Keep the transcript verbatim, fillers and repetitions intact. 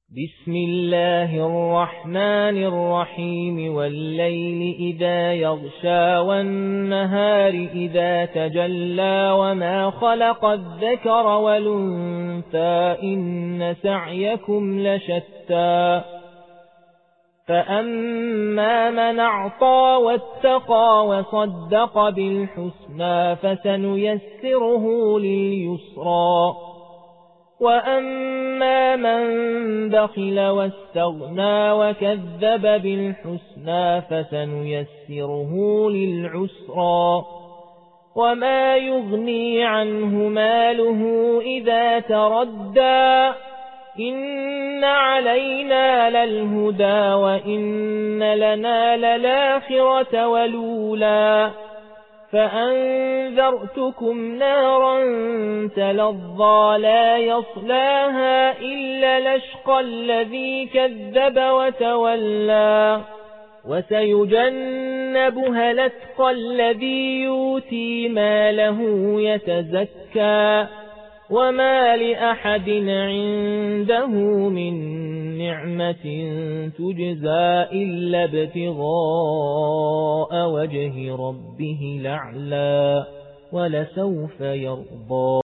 بسم الله الرحمن الرحيم والليل إذا يغشى والنهار إذا تجلى وما خلق الذكر والأنثى إن سعيكم لشتى فأما من أعطى واتقى وصدق بالحسنى فسنيسره لليسرى وأما من بخل واستغنى وكذب بالحسنى فسنيسره للعسرى وما يغني عنه ماله إذا تردى إن علينا للهدى وإن لنا للآخرة والأولى فأنذرتكم نارا تلظى لا يصلاها إلا الأشقى الذي كذب وتولى وسيجنبها الأتقى الذي يؤتي ماله يتزكى وما لأحد عنده من نعمة تجزى إلا ابتغاء وجه ربه الأعلى ولسوف يرضى.